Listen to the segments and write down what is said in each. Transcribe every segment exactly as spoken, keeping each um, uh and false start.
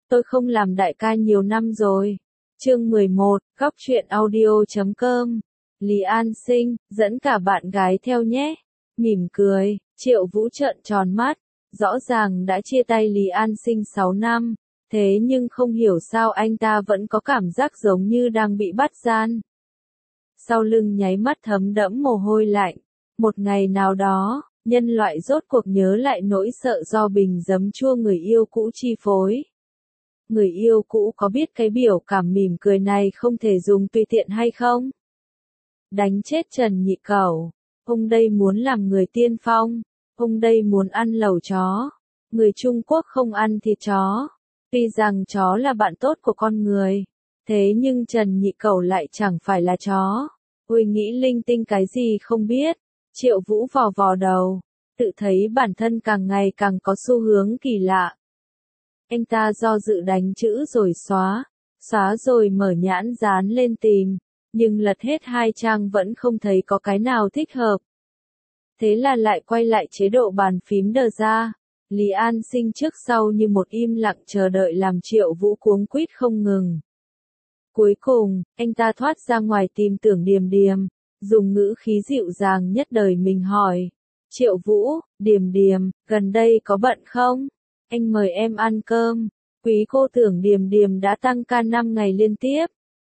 Tôi không làm đại ca nhiều năm rồi. Chương mười một, góc truyện audio chấm com. Lý An Sinh, dẫn cả bạn gái theo nhé. Mỉm cười, Triệu Vũ trợn tròn mắt. Rõ ràng đã chia tay Lý An Sinh sáu năm, thế nhưng không hiểu sao anh ta vẫn có cảm giác giống như đang bị bắt gian. Sau lưng nháy mắt thấm đẫm mồ hôi lạnh. Một ngày nào đó, nhân loại rốt cuộc nhớ lại nỗi sợ do bình giấm chua người yêu cũ chi phối. Người yêu cũ có biết cái biểu cảm mỉm cười này không thể dùng tùy tiện hay không? Đánh chết Trần Nhị Cẩu. Ông đây muốn làm người tiên phong. Ông đây muốn ăn lẩu chó. Người Trung Quốc không ăn thịt chó. Tuy rằng chó là bạn tốt của con người. Thế nhưng Trần Nhị Cẩu lại chẳng phải là chó. Ôi nghĩ linh tinh cái gì không biết. Triệu Vũ vò vò đầu. Tự thấy bản thân càng ngày càng có xu hướng kỳ lạ. Anh ta do dự đánh chữ rồi xóa. Xóa rồi mở nhãn dán lên tìm. Nhưng lật hết hai trang vẫn không thấy có cái nào thích hợp. Thế là lại quay lại chế độ bàn phím đờ ra. Lý An Sinh trước sau như một im lặng chờ đợi làm Triệu Vũ cuống quýt không ngừng. Cuối cùng, anh ta thoát ra ngoài tìm Tưởng Điềm Điềm, dùng ngữ khí dịu dàng nhất đời mình hỏi. Triệu Vũ, Điềm Điềm, gần đây có bận không? Anh mời em ăn cơm. Quý cô Tưởng Điềm Điềm đã tăng ca năm ngày liên tiếp.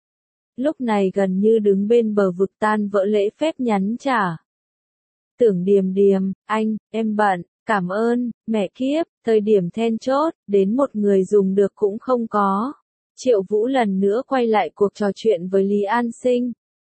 Lúc này gần như đứng bên bờ vực tan vỡ lễ phép nhắn trả. Tưởng Điềm Điềm, anh, em bận, cảm ơn, mẹ kiếp, thời điểm then chốt, đến một người dùng được cũng không có. Triệu Vũ lần nữa quay lại cuộc trò chuyện với Lý An Sinh.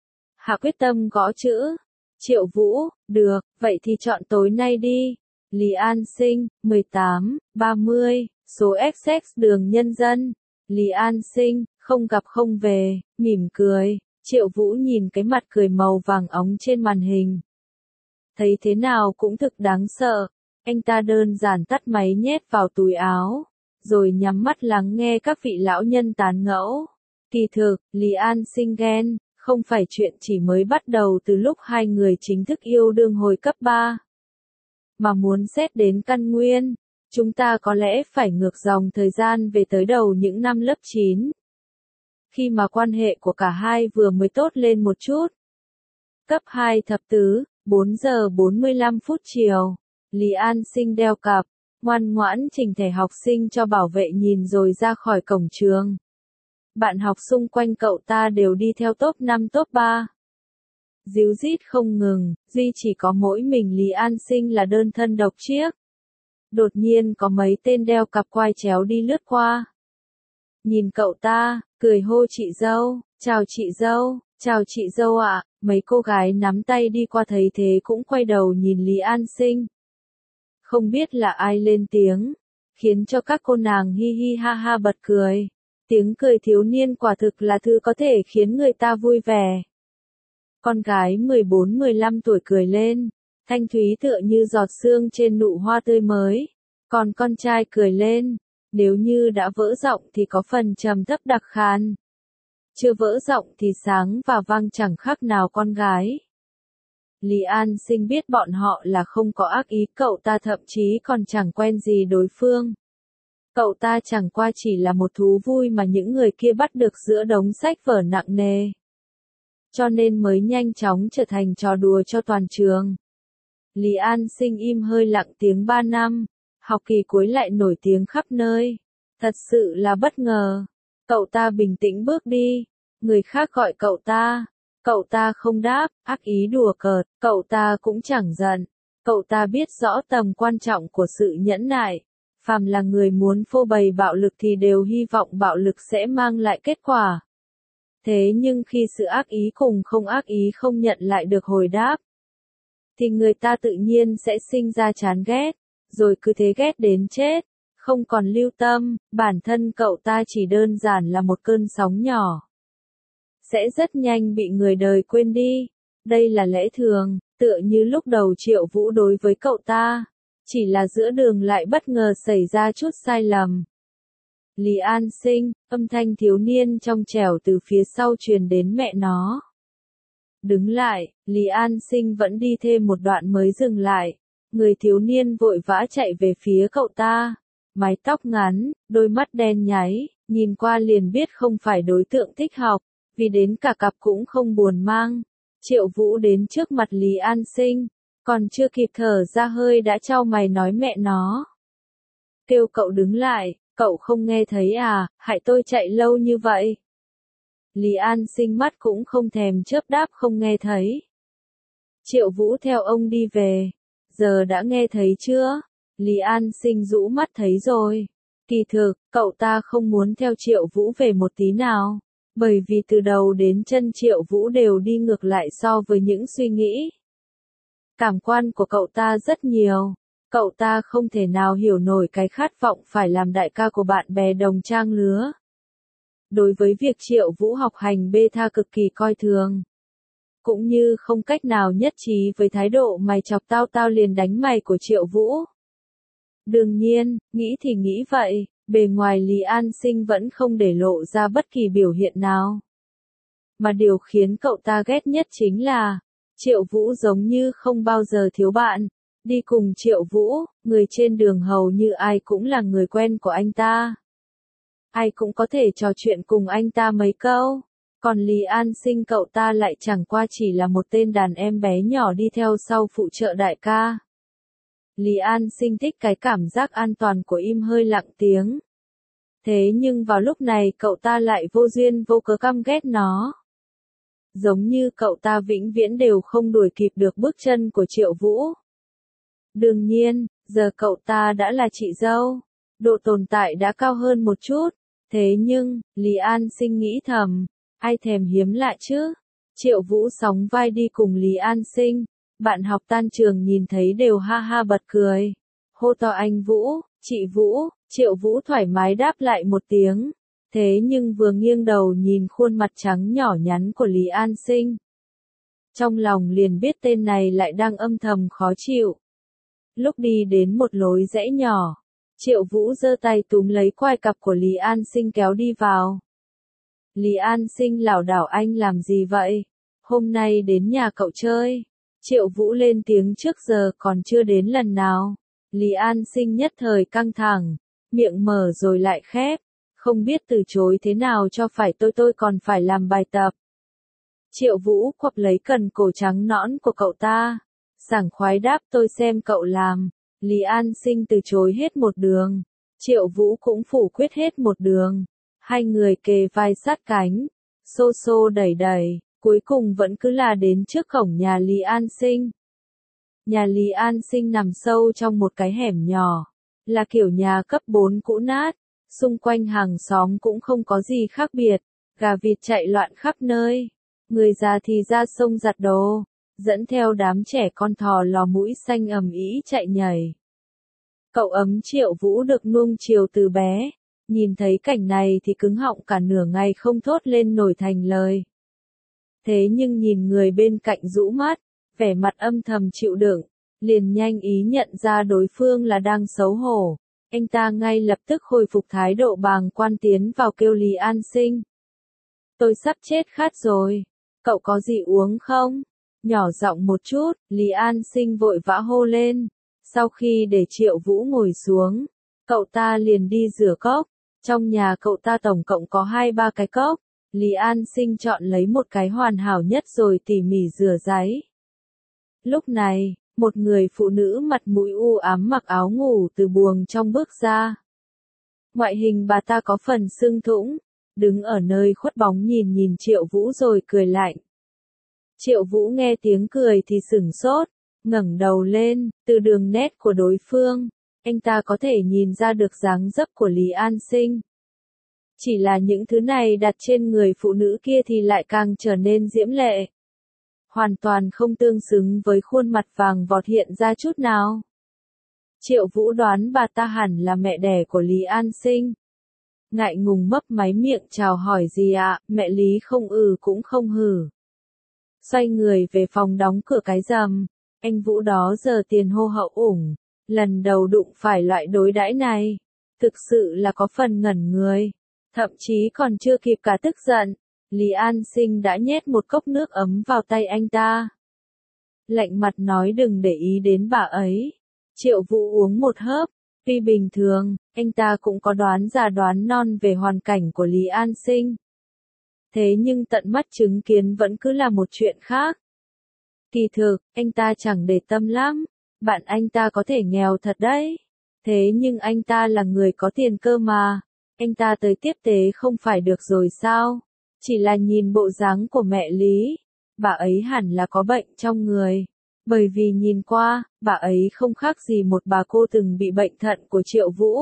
Hạ quyết tâm gõ chữ. Triệu Vũ, được, vậy thì chọn tối nay đi. Lý An Sinh, mười tám, ba mươi, số ích ích đường Nhân Dân. Lý An Sinh, không gặp không về, mỉm cười. Triệu Vũ nhìn cái mặt cười màu vàng óng trên màn hình. Thấy thế nào cũng thực đáng sợ. Anh ta đơn giản tắt máy nhét vào túi áo, rồi nhắm mắt lắng nghe các vị lão nhân tán ngẫu. Kỳ thực, Lý An Sinh ghen, không phải chuyện chỉ mới bắt đầu từ lúc hai người chính thức yêu đương hồi cấp ba. Mà muốn xét đến căn nguyên, chúng ta có lẽ phải ngược dòng thời gian về tới đầu những năm lớp chín. Khi mà quan hệ của cả hai vừa mới tốt lên một chút. Cấp hai thập tứ, bốn giờ bốn mươi lăm phút chiều. Lý An Sinh đeo cặp, ngoan ngoãn chỉnh thẻ học sinh cho bảo vệ nhìn rồi ra khỏi cổng trường. Bạn học xung quanh cậu ta đều đi theo top năm top ba. Díu dít không ngừng, duy chỉ có mỗi mình Lý An Sinh là đơn thân độc chiếc. Đột nhiên có mấy tên đeo cặp quai chéo đi lướt qua. Nhìn cậu ta, cười hô chị dâu, chào chị dâu, chào chị dâu ạ, mấy cô gái nắm tay đi qua thấy thế cũng quay đầu nhìn Lý An Sinh. Không biết là ai lên tiếng, khiến cho các cô nàng hi hi ha ha bật cười. Tiếng cười thiếu niên quả thực là thứ có thể khiến người ta vui vẻ. Con gái mười bốn mười lăm tuổi cười lên, thanh thúy tựa như giọt sương trên nụ hoa tươi mới. Còn con trai cười lên, nếu như đã vỡ giọng thì có phần trầm thấp đặc khan. Chưa vỡ giọng thì sáng và vang chẳng khác nào con gái. Lý An Sinh biết bọn họ là không có ác ý, cậu ta thậm chí còn chẳng quen gì đối phương. Cậu ta chẳng qua chỉ là một thú vui mà những người kia bắt được giữa đống sách vở nặng nề. Cho nên mới nhanh chóng trở thành trò đùa cho toàn trường. Lý An Sinh im hơi lặng tiếng ba năm, học kỳ cuối lại nổi tiếng khắp nơi. Thật sự là bất ngờ. Cậu ta bình tĩnh bước đi, người khác gọi cậu ta. Cậu ta không đáp, ác ý đùa cợt, cậu ta cũng chẳng giận. Cậu ta biết rõ tầm quan trọng của sự nhẫn nại. Phàm là người muốn phô bày bạo lực thì đều hy vọng bạo lực sẽ mang lại kết quả. Thế nhưng khi sự ác ý cùng không ác ý không nhận lại được hồi đáp, thì người ta tự nhiên sẽ sinh ra chán ghét, rồi cứ thế ghét đến chết, không còn lưu tâm, bản thân cậu ta chỉ đơn giản là một cơn sóng nhỏ. Sẽ rất nhanh bị người đời quên đi. Đây là lẽ thường, tựa như lúc đầu Triệu Vũ đối với cậu ta. Chỉ là giữa đường lại bất ngờ xảy ra chút sai lầm. Lý An Sinh, âm thanh thiếu niên trong trẻo từ phía sau truyền đến mẹ nó. Đứng lại, Lý An Sinh vẫn đi thêm một đoạn mới dừng lại. Người thiếu niên vội vã chạy về phía cậu ta. mái tóc ngắn, đôi mắt đen nháy, nhìn qua liền biết không phải đối tượng thích học, vì đến cả cặp cũng không buồn mang. Triệu Vũ đến trước mặt Lý An Sinh, còn chưa kịp thở ra hơi đã chau mày nói mẹ nó. Kêu cậu đứng lại, cậu không nghe thấy à, hại tôi chạy lâu như vậy. Lý An Sinh mắt cũng không thèm chớp đáp không nghe thấy. Triệu Vũ theo ông đi về, giờ đã nghe thấy chưa? Lý An Sinh rũ mắt thấy rồi. Kỳ thực, cậu ta không muốn theo Triệu Vũ về một tí nào, bởi vì từ đầu đến chân Triệu Vũ đều đi ngược lại so với những suy nghĩ. Cảm quan của cậu ta rất nhiều, cậu ta không thể nào hiểu nổi cái khát vọng phải làm đại ca của bạn bè đồng trang lứa. Đối với việc Triệu Vũ học hành bê tha cực kỳ coi thường, cũng như không cách nào nhất trí với thái độ mày chọc tao tao liền đánh mày của Triệu Vũ. Đương nhiên, nghĩ thì nghĩ vậy, bề ngoài Lý An Sinh vẫn không để lộ ra bất kỳ biểu hiện nào. Mà điều khiến cậu ta ghét nhất chính là, Triệu Vũ giống như không bao giờ thiếu bạn. Đi cùng Triệu Vũ, người trên đường hầu như ai cũng là người quen của anh ta. Ai cũng có thể trò chuyện cùng anh ta mấy câu. Còn Lý An Sinh cậu ta lại chẳng qua chỉ là một tên đàn em bé nhỏ đi theo sau phụ trợ đại ca. Lý An Sinh thích cái cảm giác an toàn của im hơi lặng tiếng. Thế nhưng vào lúc này cậu ta lại vô duyên vô cớ căm ghét nó. Giống như cậu ta vĩnh viễn đều không đuổi kịp được bước chân của Triệu Vũ. Đương nhiên, giờ cậu ta đã là chị dâu, độ tồn tại đã cao hơn một chút. Thế nhưng, Lý An Sinh nghĩ thầm, ai thèm hiếm lạ chứ? Triệu Vũ sóng vai đi cùng Lý An Sinh, bạn học tan trường nhìn thấy đều ha ha bật cười. Hô to anh Vũ, chị Vũ, Triệu Vũ thoải mái đáp lại một tiếng. Thế nhưng vừa nghiêng đầu nhìn khuôn mặt trắng nhỏ nhắn của Lý An Sinh, trong lòng liền biết tên này lại đang âm thầm khó chịu. Lúc đi đến một lối rẽ nhỏ, Triệu Vũ giơ tay túm lấy quai cặp của Lý An Sinh kéo đi vào. Lý An Sinh lảo đảo anh làm gì vậy? Hôm nay đến nhà cậu chơi. Triệu Vũ lên tiếng trước giờ còn chưa đến lần nào. Lý An Sinh nhất thời căng thẳng, miệng mở rồi lại khép, không biết từ chối thế nào cho phải tôi tôi còn phải làm bài tập. Triệu Vũ quặp lấy cần cổ trắng nõn của cậu ta, sảng khoái đáp tôi xem cậu làm. Lý An Sinh từ chối hết một đường, Triệu Vũ cũng phủ quyết hết một đường. Hai người kề vai sát cánh, xô xô đẩy đẩy, cuối cùng vẫn cứ là đến trước cổng nhà Lý An Sinh. Nhà Lý An Sinh nằm sâu trong một cái hẻm nhỏ, là kiểu nhà cấp bốn cũ nát, xung quanh hàng xóm cũng không có gì khác biệt, gà vịt chạy loạn khắp nơi, người già thì ra sông giặt đồ, dẫn theo đám trẻ con thò lò mũi xanh ầm ĩ chạy nhảy. Cậu ấm Triệu Vũ được nuông chiều từ bé, nhìn thấy cảnh này thì cứng họng cả nửa ngày không thốt lên nổi thành lời. Thế nhưng nhìn người bên cạnh rũ mắt, vẻ mặt âm thầm chịu đựng, liền nhanh ý nhận ra đối phương là đang xấu hổ. Anh ta ngay lập tức khôi phục thái độ bàng quan tiến vào kêu Lý An Sinh. Tôi sắp chết khát rồi, cậu có gì uống không? Nhỏ giọng một chút, Lý An Sinh vội vã hô lên. Sau khi để Triệu Vũ ngồi xuống, cậu ta liền đi rửa cốc. Trong nhà cậu ta tổng cộng có hai ba cái cốc. Lý An Sinh chọn lấy một cái hoàn hảo nhất rồi tỉ mỉ rửa ráy. Lúc này, một người phụ nữ mặt mũi u ám mặc áo ngủ từ buồng trong bước ra. Ngoại hình bà ta có phần sưng thũng, đứng ở nơi khuất bóng nhìn nhìn Triệu Vũ rồi cười lạnh. Triệu Vũ nghe tiếng cười thì sửng sốt, ngẩng đầu lên, từ đường nét của đối phương, anh ta có thể nhìn ra được dáng dấp của Lý An Sinh. Chỉ là những thứ này đặt trên người phụ nữ kia thì lại càng trở nên diễm lệ. Hoàn toàn không tương xứng với khuôn mặt vàng vọt hiện ra chút nào. Triệu Vũ đoán bà ta hẳn là mẹ đẻ của Lý An Sinh. Ngại ngùng mấp máy miệng chào hỏi gì ạ, mẹ Lý không ừ cũng không hử. Xoay người về phòng đóng cửa cái rầm, anh Vũ đó giờ tiền hô hậu ủng, lần đầu đụng phải loại đối đãi này. Thực sự là có phần ngẩn người, thậm chí còn chưa kịp cả tức giận. Lý An Sinh đã nhét một cốc nước ấm vào tay anh ta. Lạnh mặt nói đừng để ý đến bà ấy. Triệu Vũ uống một hớp, Tuy bình thường, anh ta cũng có đoán già đoán non về hoàn cảnh của Lý An Sinh. Thế nhưng tận mắt chứng kiến vẫn cứ là một chuyện khác. Kỳ thực, anh ta chẳng để tâm lắm, bạn anh ta có thể nghèo thật đấy. Thế nhưng anh ta là người có tiền cơ mà, anh ta tới tiếp tế không phải được rồi sao? Chỉ là nhìn bộ dáng của mẹ Lý, bà ấy hẳn là có bệnh trong người. Bởi vì nhìn qua, bà ấy không khác gì một bà cô từng bị bệnh thận của Triệu Vũ.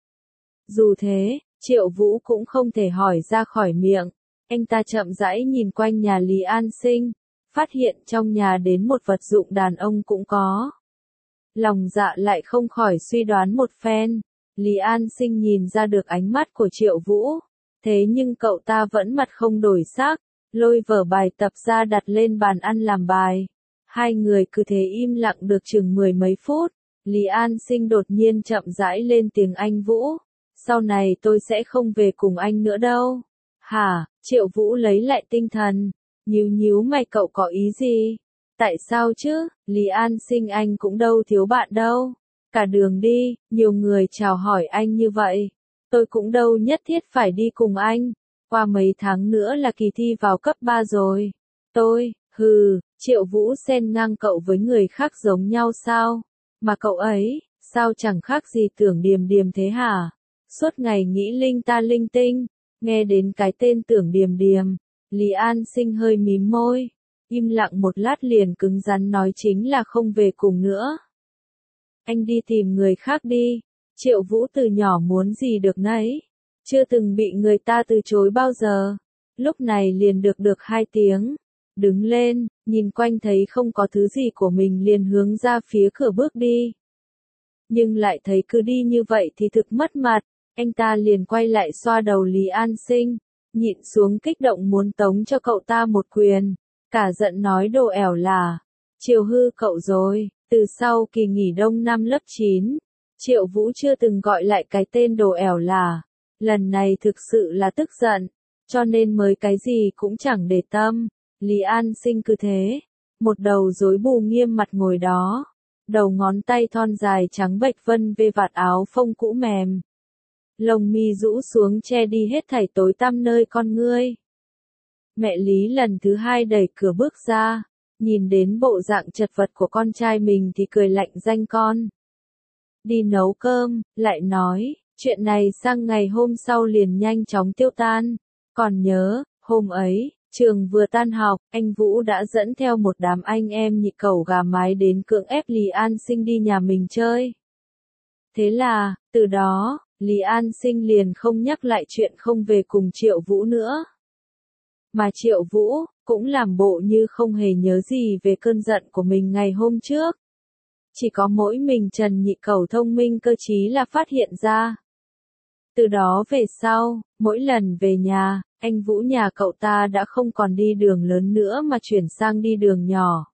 Dù thế, Triệu Vũ cũng không thể hỏi ra khỏi miệng. Anh ta chậm rãi nhìn quanh nhà Lý An Sinh, phát hiện trong nhà đến một vật dụng đàn ông cũng có. Lòng dạ lại không khỏi suy đoán một phen. Lý An Sinh nhìn ra được ánh mắt của Triệu Vũ. Thế nhưng cậu ta vẫn mặt không đổi sắc, lôi vở bài tập ra đặt lên bàn ăn làm bài. Hai người cứ thế im lặng được chừng mười mấy phút. Lý An Sinh đột nhiên chậm rãi lên tiếng: anh Vũ, sau này tôi sẽ không về cùng anh nữa đâu. Hả? Triệu Vũ lấy lại tinh thần, nhíu nhíu mày: cậu có ý gì? Tại sao chứ? Lý An Sinh: anh cũng đâu thiếu bạn đâu. Cả đường đi, nhiều người chào hỏi anh như vậy. Tôi cũng đâu nhất thiết phải đi cùng anh. Qua mấy tháng nữa là kỳ thi vào cấp ba rồi. Tôi, hừ, Triệu Vũ xen ngang: cậu với người khác giống nhau sao? Mà cậu ấy, sao chẳng khác gì Tưởng Điềm Điềm thế hả? Suốt ngày nghĩ linh ta linh tinh. Nghe đến cái tên Tưởng Điềm Điềm, Lý An Sinh hơi mím môi, im lặng một lát liền cứng rắn nói: chính là không về cùng nữa. Anh đi tìm người khác đi. Triệu Vũ từ nhỏ muốn gì được nấy, chưa từng bị người ta từ chối bao giờ. Lúc này liền được được hai tiếng. Đứng lên, nhìn quanh thấy không có thứ gì của mình liền hướng ra phía cửa bước đi. Nhưng lại thấy cứ đi như vậy thì thực mất mặt. Anh ta liền quay lại xoa đầu Lý An Sinh, nhịn xuống kích động muốn tống cho cậu ta một quyền. Cả giận nói: đồ ẻo là, chiều hư cậu rồi. Từ sau kỳ nghỉ đông năm lớp chín, Triệu Vũ chưa từng gọi lại cái tên đồ ẻo là. Lần này thực sự là tức giận, cho nên mới cái gì cũng chẳng để tâm. Lý An Sinh cứ thế, một đầu rối bù nghiêm mặt ngồi đó, đầu ngón tay thon dài trắng bệch vân vê vạt áo phông cũ mềm. Lông mi rũ xuống che đi hết thảy tối tăm nơi con ngươi. Mẹ Lý lần thứ hai đẩy cửa bước ra, nhìn đến bộ dạng chật vật của con trai mình thì cười lạnh: danh con. Đi nấu cơm, lại nói, chuyện này sang ngày hôm sau liền nhanh chóng tiêu tan. Còn nhớ, hôm ấy, trường vừa tan học, anh Vũ đã dẫn theo một đám anh em nhị cẩu gà mái đến cưỡng ép Lý An Sinh đi nhà mình chơi. Thế là, từ đó, Lý An Sinh liền không nhắc lại chuyện không về cùng Triệu Vũ nữa. Mà Triệu Vũ, cũng làm bộ như không hề nhớ gì về cơn giận của mình ngày hôm trước. Chỉ có mỗi mình Trần nhị cẩu thông minh cơ trí là phát hiện ra. Từ đó về sau, mỗi lần về nhà, anh Vũ nhà cậu ta đã không còn đi đường lớn nữa mà chuyển sang đi đường nhỏ.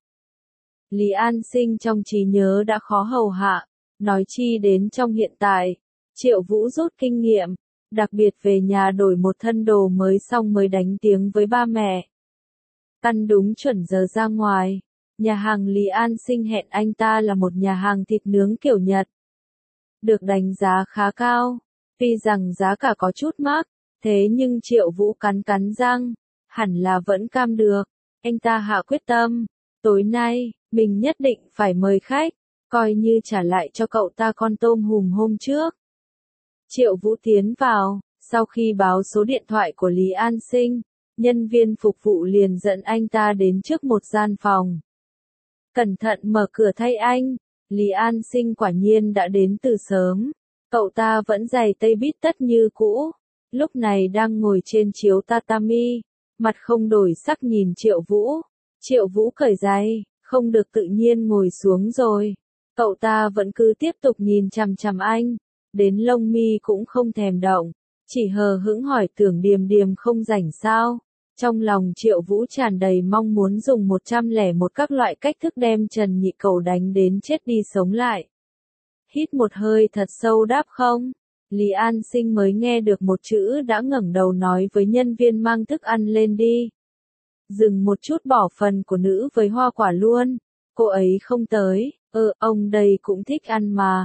Lý An Sinh trong trí nhớ đã khó hầu hạ, nói chi đến trong hiện tại. Triệu Vũ rút kinh nghiệm, đặc biệt về nhà đổi một thân đồ mới xong mới đánh tiếng với ba mẹ. Căn đúng chuẩn giờ ra ngoài, nhà hàng Lý An Sinh hẹn anh ta là một nhà hàng thịt nướng kiểu Nhật. Được đánh giá khá cao, tuy rằng giá cả có chút mắc, thế nhưng Triệu Vũ cắn cắn răng, hẳn là vẫn cam được. Anh ta hạ quyết tâm, tối nay, mình nhất định phải mời khách, coi như trả lại cho cậu ta con tôm hùm hôm trước. Triệu Vũ tiến vào, sau khi báo số điện thoại của Lý An Sinh, nhân viên phục vụ liền dẫn anh ta đến trước một gian phòng. Cẩn thận mở cửa thay anh, Lý An Sinh quả nhiên đã đến từ sớm. Cậu ta vẫn giày tây bít tất như cũ, lúc này đang ngồi trên chiếu tatami, mặt không đổi sắc nhìn Triệu Vũ. Triệu Vũ cởi giày, không được tự nhiên ngồi xuống rồi. Cậu ta vẫn cứ tiếp tục nhìn chằm chằm anh, đến lông mi cũng không thèm động, chỉ hờ hững hỏi: Tưởng Điềm Điềm không rảnh sao? Trong lòng Triệu Vũ tràn đầy mong muốn dùng một trăm lẻ một các loại cách thức đem Trần nhị cẩu đánh đến chết đi sống lại. Hít một hơi thật sâu đáp không. Lý An Sinh mới nghe được một chữ đã ngẩng đầu nói với nhân viên mang thức ăn lên đi. Dừng một chút bỏ phần của nữ với hoa quả luôn. Cô ấy không tới, ơ, ông đây cũng thích ăn mà.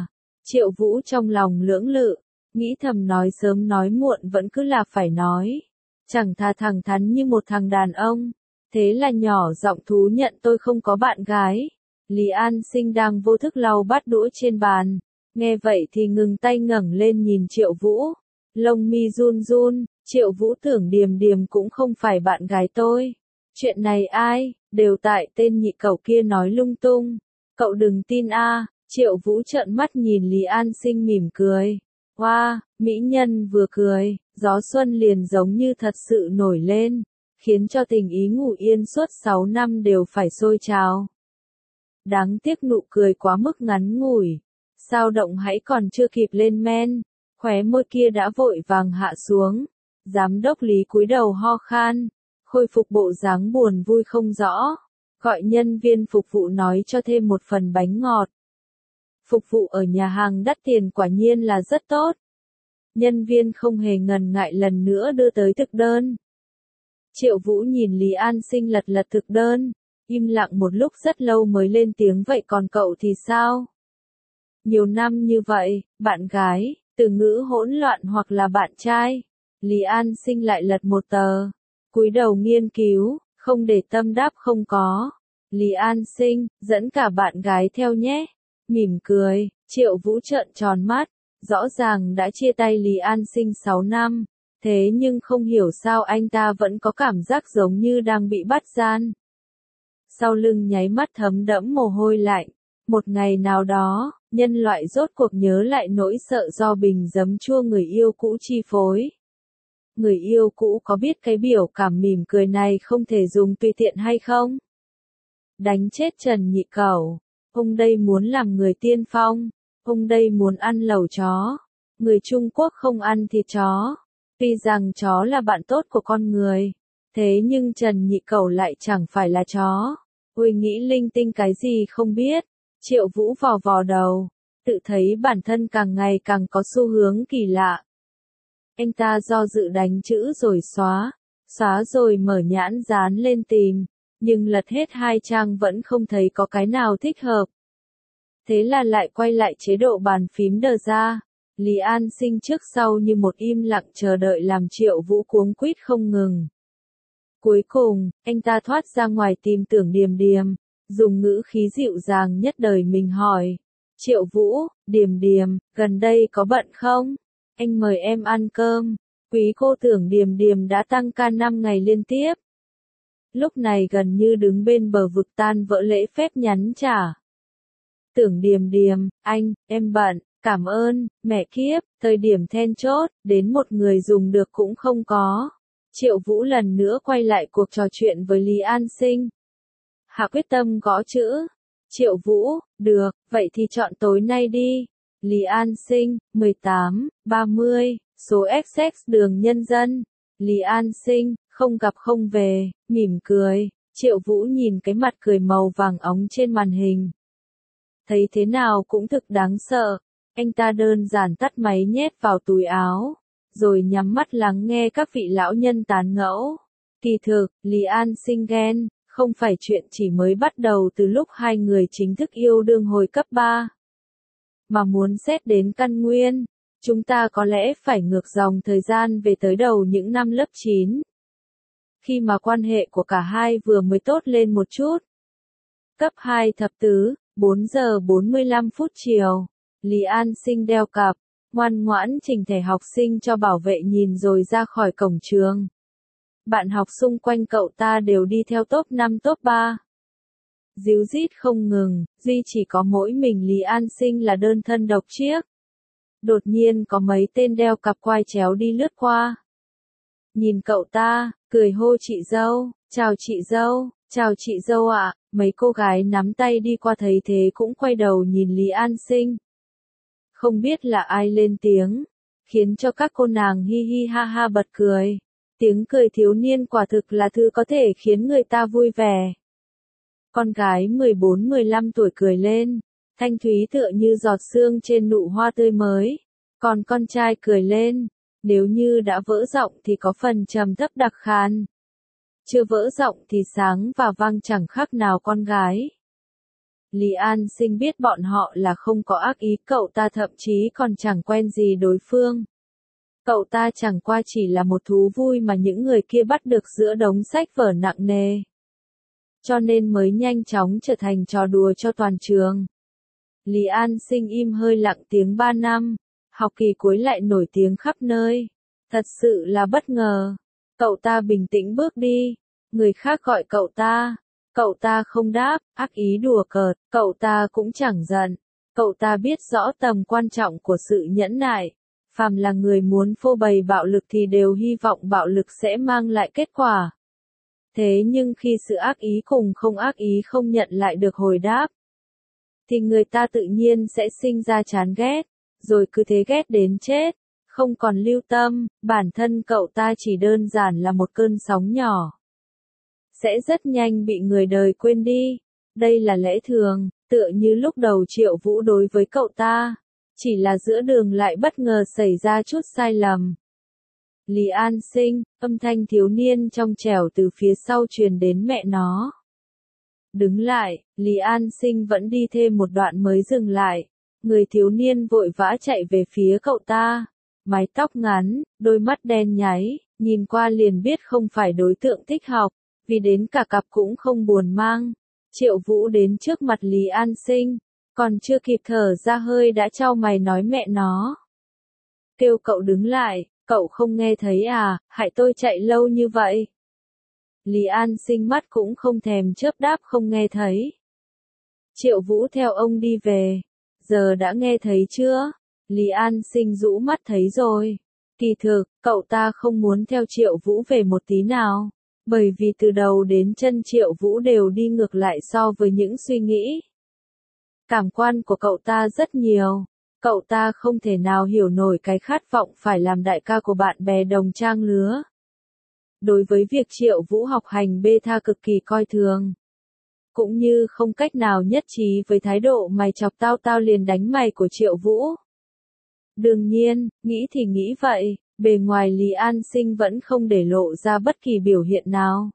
Triệu Vũ trong lòng lưỡng lự, nghĩ thầm nói sớm nói muộn vẫn cứ là phải nói. Chẳng thà thẳng thắn như một thằng đàn ông. Thế là nhỏ giọng thú nhận tôi không có bạn gái. Lý An Sinh đang vô thức lau bát đũa trên bàn. Nghe vậy thì ngừng tay ngẩng lên nhìn Triệu Vũ. Lông mi run run, Triệu Vũ tưởng Điềm Điềm cũng không phải bạn gái tôi. Chuyện này ai, đều tại tên nhị cẩu kia nói lung tung. Cậu đừng tin a. Triệu Vũ trợn mắt nhìn Lý An Sinh mỉm cười. Hoa, wow, mỹ nhân vừa cười, gió xuân liền giống như thật sự nổi lên, khiến cho tình ý ngủ yên suốt sáu năm đều phải sôi trào. Đáng tiếc nụ cười quá mức ngắn ngủi, sao động hãy còn chưa kịp lên men, khóe môi kia đã vội vàng hạ xuống. Giám đốc Lý cúi đầu ho khan, khôi phục bộ dáng buồn vui không rõ, gọi nhân viên phục vụ nói cho thêm một phần bánh ngọt. Phục vụ ở nhà hàng đắt tiền quả nhiên là rất tốt. Nhân viên không hề ngần ngại lần nữa đưa tới thực đơn. Triệu Vũ nhìn Lý An Sinh lật lật thực đơn, im lặng một lúc rất lâu mới lên tiếng vậy còn cậu thì sao? Nhiều năm như vậy, bạn gái, từ ngữ hỗn loạn hoặc là bạn trai. Lý An Sinh lại lật một tờ, cúi đầu nghiên cứu, không để tâm đáp không có. Lý An Sinh, dẫn cả bạn gái theo nhé. Mỉm cười, Triệu Vũ trợn tròn mắt, rõ ràng đã chia tay Lý An Sinh sáu năm, thế nhưng không hiểu sao anh ta vẫn có cảm giác giống như đang bị bắt gian. Sau lưng nháy mắt thấm đẫm mồ hôi lạnh, một ngày nào đó, nhân loại rốt cuộc nhớ lại nỗi sợ do bình giấm chua người yêu cũ chi phối. Người yêu cũ có biết cái biểu cảm mỉm cười này không thể dùng tùy tiện hay không? Đánh chết Trần Nhị Cẩu. Ông đây muốn làm người tiên phong, ông đây muốn ăn lẩu chó. Người Trung Quốc không ăn thịt chó. Tuy rằng chó là bạn tốt của con người, thế nhưng Trần Nhị Cẩu lại chẳng phải là chó. Ôi nghĩ linh tinh cái gì không biết. Triệu Vũ vò vò đầu, tự thấy bản thân càng ngày càng có xu hướng kỳ lạ. Anh ta do dự đánh chữ rồi xóa, xóa rồi mở nhãn dán lên tìm. Nhưng lật hết hai trang vẫn không thấy có cái nào thích hợp. Thế là lại quay lại chế độ bàn phím đờ ra. Lý An Sinh trước sau như một im lặng chờ đợi làm Triệu Vũ cuống quýt không ngừng. Cuối cùng, anh ta thoát ra ngoài tìm tưởng Điềm Điềm, dùng ngữ khí dịu dàng nhất đời mình hỏi. Triệu Vũ, Điềm Điềm, gần đây có bận không? Anh mời em ăn cơm. Quý cô tưởng Điềm Điềm đã tăng ca năm ngày liên tiếp. Lúc này gần như đứng bên bờ vực tan vỡ lễ phép nhắn trả. Tưởng Điềm Điềm, anh, em bận, cảm ơn, mẹ kiếp, thời điểm then chốt, đến một người dùng được cũng không có. Triệu Vũ lần nữa quay lại cuộc trò chuyện với Lý An Sinh. Hạ quyết tâm gõ chữ. Triệu Vũ, được, vậy thì chọn tối nay đi. Lý An Sinh, mười tám, ba mươi, số ích ích đường Nhân Dân. Lý An Sinh, không gặp không về, mỉm cười. Triệu Vũ nhìn cái mặt cười màu vàng óng trên màn hình. Thấy thế nào cũng thực đáng sợ. Anh ta đơn giản tắt máy nhét vào túi áo, rồi nhắm mắt lắng nghe các vị lão nhân tán ngẫu. Kỳ thực, Lý An Sinh ghen, không phải chuyện chỉ mới bắt đầu từ lúc hai người chính thức yêu đương hồi cấp ba. Mà muốn xét đến căn nguyên, chúng ta có lẽ phải ngược dòng thời gian về tới đầu những năm lớp chín. Khi mà quan hệ của cả hai vừa mới tốt lên một chút. Cấp hai thập tứ, bốn giờ bốn mươi lăm phút chiều, Lý An Sinh đeo cặp, ngoan ngoãn trình thẻ học sinh cho bảo vệ nhìn rồi ra khỏi cổng trường. Bạn học xung quanh cậu ta đều đi theo top năm top ba. Díu dít không ngừng, duy chỉ có mỗi mình Lý An Sinh là đơn thân độc chiếc. Đột nhiên có mấy tên đeo cặp quai chéo đi lướt qua. Nhìn cậu ta, cười hô chị dâu, chào chị dâu, chào chị dâu ạ, mấy cô gái nắm tay đi qua thấy thế cũng quay đầu nhìn Lý An Sinh. Không biết là ai lên tiếng, khiến cho các cô nàng hi hi ha ha bật cười. Tiếng cười thiếu niên quả thực là thứ có thể khiến người ta vui vẻ. Con gái mười bốn mười lăm tuổi cười lên, thanh thúy tựa như giọt sương trên nụ hoa tươi mới. Còn con trai cười lên, nếu như đã vỡ giọng thì có phần trầm thấp đặc khan. Chưa vỡ giọng thì sáng và vang chẳng khác nào con gái. Lý An Sinh biết bọn họ là không có ác ý, cậu ta thậm chí còn chẳng quen gì đối phương. Cậu ta chẳng qua chỉ là một thú vui mà những người kia bắt được giữa đống sách vở nặng nề. Cho nên mới nhanh chóng trở thành trò đùa cho toàn trường. Lý An Sinh im hơi lặng tiếng ba năm, học kỳ cuối lại nổi tiếng khắp nơi. Thật sự là bất ngờ. Cậu ta bình tĩnh bước đi, người khác gọi cậu ta. Cậu ta không đáp, ác ý đùa cợt, cậu ta cũng chẳng giận. Cậu ta biết rõ tầm quan trọng của sự nhẫn nại. Phàm là người muốn phô bày bạo lực thì đều hy vọng bạo lực sẽ mang lại kết quả. Thế nhưng khi sự ác ý cùng không ác ý không nhận lại được hồi đáp, thì người ta tự nhiên sẽ sinh ra chán ghét, rồi cứ thế ghét đến chết, không còn lưu tâm, bản thân cậu ta chỉ đơn giản là một cơn sóng nhỏ. Sẽ rất nhanh bị người đời quên đi. Đây là lẽ thường, tựa như lúc đầu Triệu Vũ đối với cậu ta. Chỉ là giữa đường lại bất ngờ xảy ra chút sai lầm. Lý An Sinh, âm thanh thiếu niên trong trẻo từ phía sau truyền đến mẹ nó. Đứng lại, Lý An Sinh vẫn đi thêm một đoạn mới dừng lại. Người thiếu niên vội vã chạy về phía cậu ta. Mái tóc ngắn, đôi mắt đen nháy, nhìn qua liền biết không phải đối tượng thích học, vì đến cả cặp cũng không buồn mang. Triệu Vũ đến trước mặt Lý An Sinh, còn chưa kịp thở ra hơi đã chau mày nói mẹ nó. Kêu cậu đứng lại, cậu không nghe thấy à, hại tôi chạy lâu như vậy. Lý An Sinh mắt cũng không thèm chớp đáp không nghe thấy. Triệu Vũ theo ông đi về, giờ đã nghe thấy chưa? Lý An Sinh rũ mắt thấy rồi. Kỳ thực, cậu ta không muốn theo Triệu Vũ về một tí nào, bởi vì từ đầu đến chân Triệu Vũ đều đi ngược lại so với những suy nghĩ. Cảm quan của cậu ta rất nhiều, cậu ta không thể nào hiểu nổi cái khát vọng phải làm đại ca của bạn bè đồng trang lứa. Đối với việc Triệu Vũ học hành beta cực kỳ coi thường, cũng như không cách nào nhất trí với thái độ mày chọc tao tao liền đánh mày của Triệu Vũ. Đương nhiên, nghĩ thì nghĩ vậy, bề ngoài Lý An Sinh vẫn không để lộ ra bất kỳ biểu hiện nào.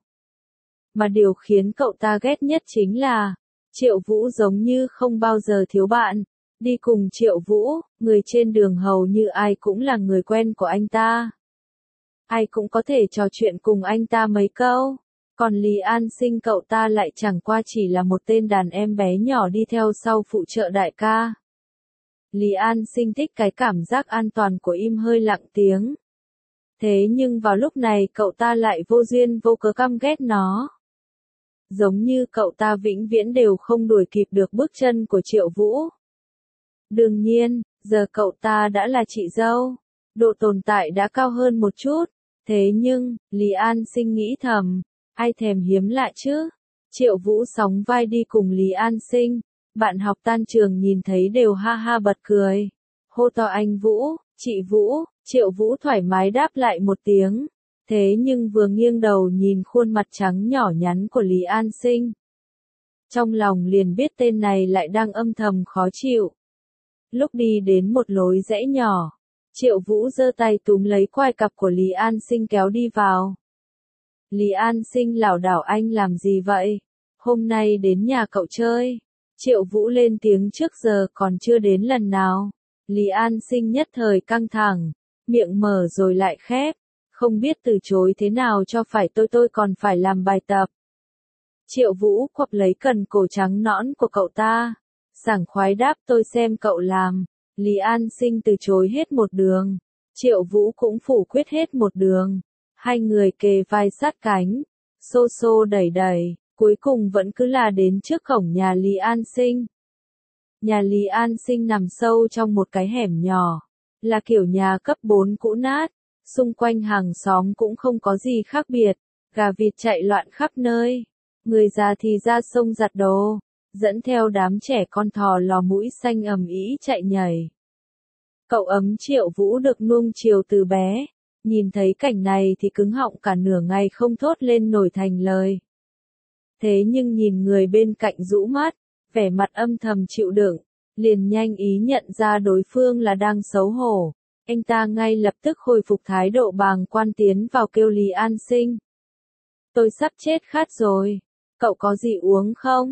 Mà điều khiến cậu ta ghét nhất chính là, Triệu Vũ giống như không bao giờ thiếu bạn. Đi cùng Triệu Vũ, người trên đường hầu như ai cũng là người quen của anh ta. Ai cũng có thể trò chuyện cùng anh ta mấy câu. Còn Lý An Sinh cậu ta lại chẳng qua chỉ là một tên đàn em bé nhỏ đi theo sau phụ trợ đại ca. Lý An Sinh thích cái cảm giác an toàn của im hơi lặng tiếng. Thế nhưng vào lúc này cậu ta lại vô duyên vô cớ căm ghét nó. Giống như cậu ta vĩnh viễn đều không đuổi kịp được bước chân của Triệu Vũ. Đương nhiên, giờ cậu ta đã là chị dâu, độ tồn tại đã cao hơn một chút. Thế nhưng, Lý An Sinh nghĩ thầm, ai thèm hiếm lạ chứ? Triệu Vũ sóng vai đi cùng Lý An Sinh, bạn học tan trường nhìn thấy đều ha ha bật cười. Hô to anh Vũ, chị Vũ, Triệu Vũ thoải mái đáp lại một tiếng. Thế nhưng vừa nghiêng đầu nhìn khuôn mặt trắng nhỏ nhắn của Lý An Sinh, trong lòng liền biết tên này lại đang âm thầm khó chịu. Lúc đi đến một lối rẽ nhỏ, Triệu Vũ giơ tay túm lấy quai cặp của Lý An Sinh kéo đi vào. Lý An Sinh lảo đảo anh làm gì vậy? Hôm nay đến nhà cậu chơi. Triệu Vũ lên tiếng trước giờ còn chưa đến lần nào. Lý An Sinh nhất thời căng thẳng, miệng mở rồi lại khép. Không biết từ chối thế nào cho phải tôi tôi còn phải làm bài tập. Triệu Vũ quặp lấy cần cổ trắng nõn của cậu ta. Sảng khoái đáp tôi xem cậu làm. Lý An Sinh từ chối hết một đường. Triệu Vũ cũng phủ quyết hết một đường. Hai người kề vai sát cánh. Xô xô đẩy đẩy. Cuối cùng vẫn cứ là đến trước cổng nhà Lý An Sinh. Nhà Lý An Sinh nằm sâu trong một cái hẻm nhỏ. Là kiểu nhà cấp bốn cũ nát. Xung quanh hàng xóm cũng không có gì khác biệt. Gà vịt chạy loạn khắp nơi. Người già thì ra sông giặt đồ. Dẫn theo đám trẻ con thò lò mũi xanh ầm ĩ chạy nhảy. Cậu ấm Triệu Vũ được nuông chiều từ bé. Nhìn thấy cảnh này thì cứng họng cả nửa ngày không thốt lên nổi thành lời. Thế nhưng nhìn người bên cạnh rũ mắt, vẻ mặt âm thầm chịu đựng, liền nhanh ý nhận ra đối phương là đang xấu hổ. Anh ta ngay lập tức khôi phục thái độ bàng quan tiến vào kêu Lý An Sinh. Tôi sắp chết khát rồi. Cậu có gì uống không?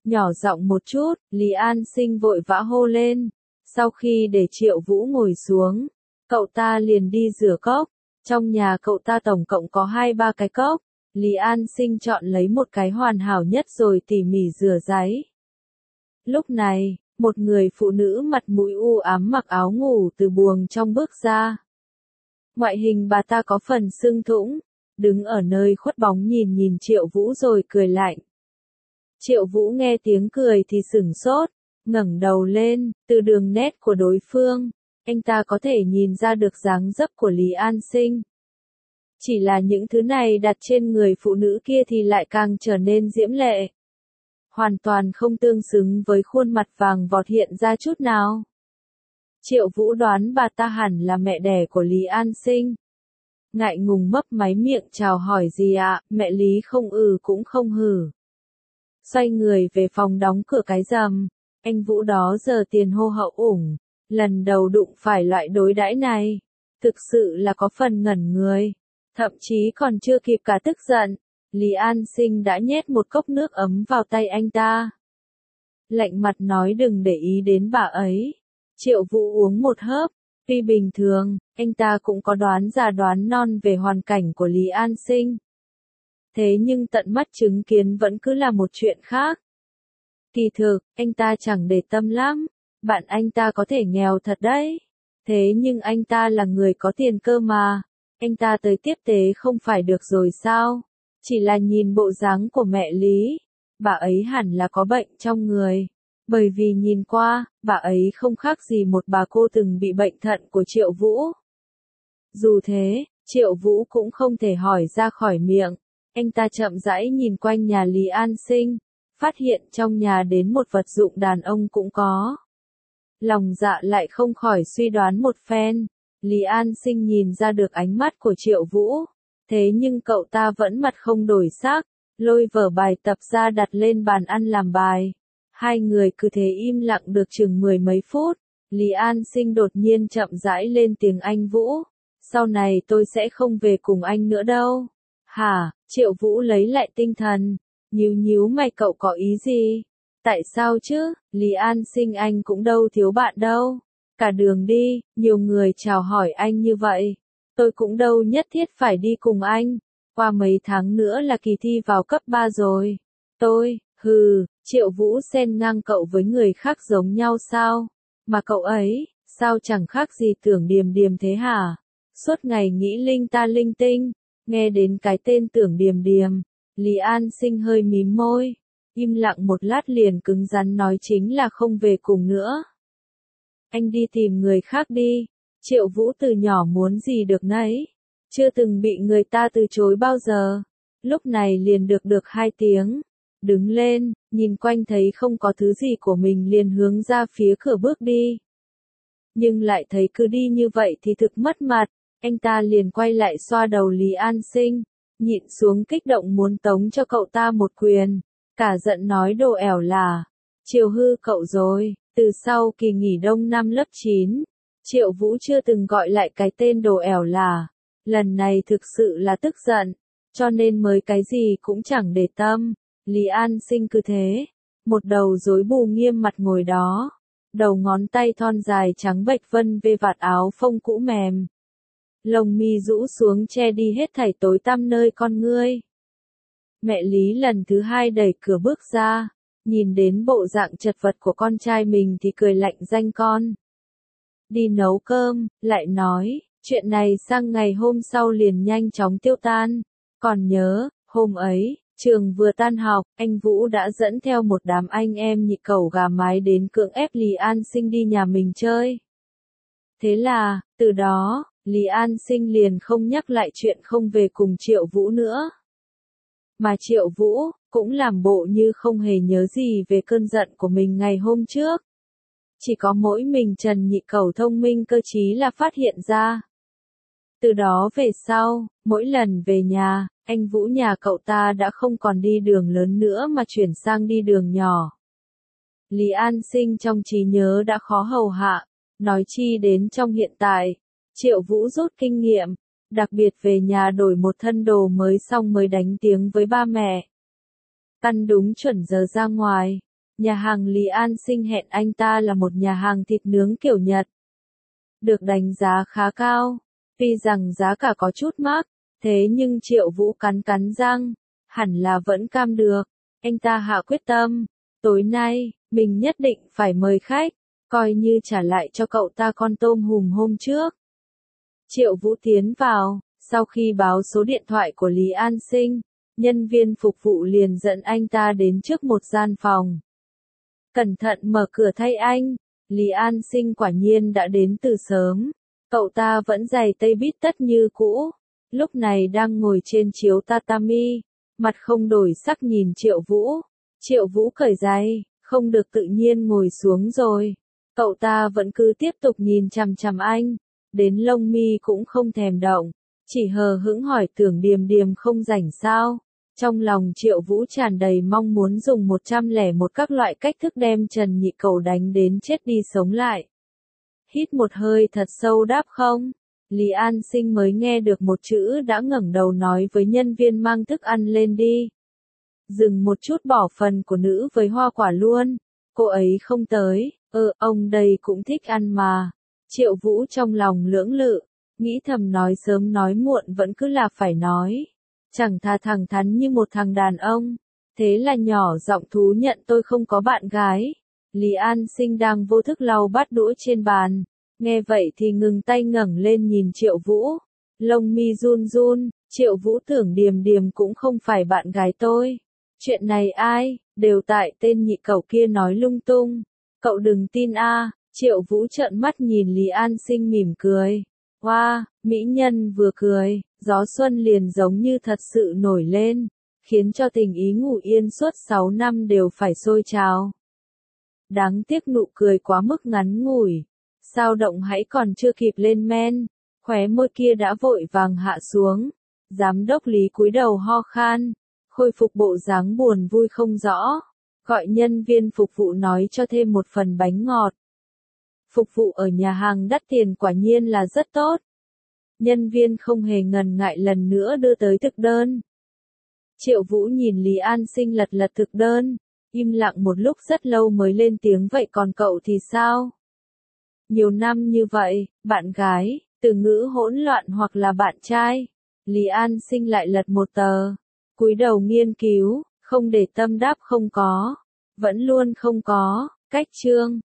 Nhỏ giọng một chút, Lý An Sinh vội vã hô lên. Sau khi để Triệu Vũ ngồi xuống, cậu ta liền đi rửa cốc. Trong nhà cậu ta tổng cộng có hai ba cái cốc. Lý An Sinh chọn lấy một cái hoàn hảo nhất rồi tỉ mỉ rửa ráy. Lúc này, một người phụ nữ mặt mũi u ám mặc áo ngủ từ buồng trong bước ra. Ngoại hình bà ta có phần sưng thũng, đứng ở nơi khuất bóng nhìn nhìn Triệu Vũ rồi cười lạnh. Triệu Vũ nghe tiếng cười thì sửng sốt, ngẩng đầu lên, từ đường nét của đối phương, anh ta có thể nhìn ra được dáng dấp của Lý An Sinh. Chỉ là những thứ này đặt trên người phụ nữ kia thì lại càng trở nên diễm lệ. Hoàn toàn không tương xứng với khuôn mặt vàng vọt hiện ra chút nào. Triệu Vũ đoán bà ta hẳn là mẹ đẻ của Lý An Sinh. Ngại ngùng mấp máy miệng chào hỏi gì ạ, mẹ Lý không ừ cũng không hử. Xoay người về phòng đóng cửa cái rầm, anh Vũ đó giờ tiền hô hậu ủng, lần đầu đụng phải loại đối đãi này. Thực sự là có phần ngẩn người, thậm chí còn chưa kịp cả tức giận. Lý An Sinh đã nhét một cốc nước ấm vào tay anh ta. Lạnh mặt nói đừng để ý đến bà ấy. Triệu Vũ uống một hớp, tuy bình thường, anh ta cũng có đoán già đoán non về hoàn cảnh của Lý An Sinh. Thế nhưng tận mắt chứng kiến vẫn cứ là một chuyện khác. Kỳ thực, anh ta chẳng để tâm lắm, bạn anh ta có thể nghèo thật đấy. Thế nhưng anh ta là người có tiền cơ mà, anh ta tới tiếp tế không phải được rồi sao? Chỉ là nhìn bộ dáng của mẹ Lý, bà ấy hẳn là có bệnh trong người. Bởi vì nhìn qua, bà ấy không khác gì một bà cô từng bị bệnh thận của Triệu Vũ. Dù thế, Triệu Vũ cũng không thể hỏi ra khỏi miệng. Anh ta chậm rãi nhìn quanh nhà Lý An Sinh, phát hiện trong nhà đến một vật dụng đàn ông cũng có. Lòng dạ lại không khỏi suy đoán một phen. Lý An Sinh nhìn ra được ánh mắt của Triệu Vũ. Thế nhưng cậu ta vẫn mặt không đổi sắc, lôi vở bài tập ra đặt lên bàn ăn làm bài. Hai người cứ thế im lặng được chừng mười mấy phút. Lý An Sinh đột nhiên chậm rãi lên tiếng anh Vũ. Sau này tôi sẽ không về cùng anh nữa đâu. Hả? Triệu Vũ lấy lại tinh thần. Nhíu nhíu mày cậu có ý gì? Tại sao chứ? Lý An Sinh anh cũng đâu thiếu bạn đâu. Cả đường đi, nhiều người chào hỏi anh như vậy. Tôi cũng đâu nhất thiết phải đi cùng anh. Qua mấy tháng nữa là kỳ thi vào cấp ba rồi. Tôi, hừ, Triệu Vũ xen ngang cậu với người khác giống nhau sao? Mà cậu ấy, sao chẳng khác gì Tưởng Điềm Điềm thế hả? Suốt ngày nghĩ linh ta linh tinh, nghe đến cái tên Tưởng Điềm Điềm, Lý An Sinh hơi mím môi, im lặng một lát liền cứng rắn nói chính là không về cùng nữa. Anh đi tìm người khác đi. Triệu Vũ từ nhỏ muốn gì được nấy, chưa từng bị người ta từ chối bao giờ. Lúc này liền được được hai tiếng, đứng lên, nhìn quanh thấy không có thứ gì của mình liền hướng ra phía cửa bước đi. Nhưng lại thấy cứ đi như vậy thì thực mất mặt, anh ta liền quay lại xoa đầu Lý An Sinh, nhịn xuống kích động muốn tống cho cậu ta một quyền, cả giận nói đồ ẻo là, chiều hư cậu rồi. Từ sau kỳ nghỉ đông năm lớp chín, Triệu Vũ chưa từng gọi lại cái tên đồ ẻo là, lần này thực sự là tức giận, cho nên mới cái gì cũng chẳng để tâm. Lý An Sinh cứ thế, một đầu rối bù nghiêm mặt ngồi đó, đầu ngón tay thon dài trắng bệch vân về vạt áo phông cũ mềm. Lông mi rũ xuống che đi hết thảy tối tăm nơi con ngươi. Mẹ Lý lần thứ hai đẩy cửa bước ra, nhìn đến bộ dạng chật vật của con trai mình thì cười lạnh danh con. Đi nấu cơm, lại nói, chuyện này sang ngày hôm sau liền nhanh chóng tiêu tan. Còn nhớ, hôm ấy, trường vừa tan học, anh Vũ đã dẫn theo một đám anh em nhị cẩu gà mái đến cưỡng ép Lý An Sinh đi nhà mình chơi. Thế là, từ đó, Lý An Sinh liền không nhắc lại chuyện không về cùng Triệu Vũ nữa. Mà Triệu Vũ, cũng làm bộ như không hề nhớ gì về cơn giận của mình ngày hôm trước. Chỉ có mỗi mình Trần nhị cẩu thông minh cơ trí là phát hiện ra. Từ đó về sau, mỗi lần về nhà, anh Vũ nhà cậu ta đã không còn đi đường lớn nữa mà chuyển sang đi đường nhỏ. Lý An Sinh trong trí nhớ đã khó hầu hạ, nói chi đến trong hiện tại. Triệu Vũ rút kinh nghiệm, đặc biệt về nhà đổi một thân đồ mới xong mới đánh tiếng với ba mẹ. Ăn đúng chuẩn giờ ra ngoài, Nhà hàng Lý An Sinh hẹn anh ta là một nhà hàng thịt nướng kiểu Nhật. Được đánh giá khá cao. Tuy rằng giá cả có chút mắc, thế nhưng Triệu Vũ cắn cắn răng, hẳn là vẫn cam được. Anh ta hạ quyết tâm, tối nay, mình nhất định phải mời khách, coi như trả lại cho cậu ta con tôm hùm hôm trước. Triệu Vũ tiến vào, sau khi báo số điện thoại của Lý An Sinh, nhân viên phục vụ liền dẫn anh ta đến trước một gian phòng. Cẩn thận mở cửa thay anh, Lý An Sinh quả nhiên đã đến từ sớm. Cậu ta vẫn giày tây bít tất như cũ, lúc này đang ngồi trên chiếu tatami, mặt không đổi sắc nhìn Triệu Vũ. Triệu Vũ cởi giày, không được tự nhiên ngồi xuống rồi. Cậu ta vẫn cứ tiếp tục nhìn chằm chằm anh, đến lông mi cũng không thèm động, chỉ hờ hững hỏi Tưởng Điềm Điềm không rảnh sao. Trong lòng Triệu Vũ tràn đầy mong muốn dùng một trăm lẻ một các loại cách thức đem Trần Nhị Cẩu đánh đến chết đi sống lại. Hít một hơi thật sâu đáp không. Lý An Sinh mới nghe được một chữ đã ngẩng đầu nói với nhân viên mang thức ăn lên đi. Dừng một chút bỏ phần của nữ với hoa quả luôn. Cô ấy không tới, ơ, ông đây cũng thích ăn mà. Triệu Vũ trong lòng lưỡng lự, nghĩ thầm nói sớm nói muộn vẫn cứ là phải nói. Chẳng thà thẳng thắn như một thằng đàn ông. Thế là nhỏ giọng thú nhận tôi không có bạn gái. Lý An Sinh đang vô thức lau bát đũa trên bàn. Nghe vậy thì ngừng tay ngẩng lên nhìn Triệu Vũ. Lông mi run run, Triệu Vũ Tưởng Điềm Điềm cũng không phải bạn gái tôi. Chuyện này ai, đều tại tên Nhị Cẩu kia nói lung tung. Cậu đừng tin a. Triệu Vũ trợn mắt nhìn Lý An Sinh mỉm cười. Hoa, wow, mỹ nhân vừa cười, gió xuân liền giống như thật sự nổi lên, khiến cho tình ý ngủ yên suốt sáu năm đều phải sôi trào. Đáng tiếc nụ cười quá mức ngắn ngủi, sao động hãy còn chưa kịp lên men, khóe môi kia đã vội vàng hạ xuống. Giám đốc Lý cúi đầu ho khan, khôi phục bộ dáng buồn vui không rõ, gọi nhân viên phục vụ nói cho thêm một phần bánh ngọt. Phục vụ ở nhà hàng đắt tiền quả nhiên là rất tốt. Nhân viên không hề ngần ngại lần nữa đưa tới thực đơn. Triệu Vũ nhìn Lý An Sinh lật lật thực đơn, im lặng một lúc rất lâu mới lên tiếng vậy còn cậu thì sao? Nhiều năm như vậy, bạn gái, từ ngữ hỗn loạn hoặc là bạn trai. Lý An Sinh lại lật một tờ, cúi đầu nghiên cứu, không để tâm đáp không có, vẫn luôn không có, cách chương.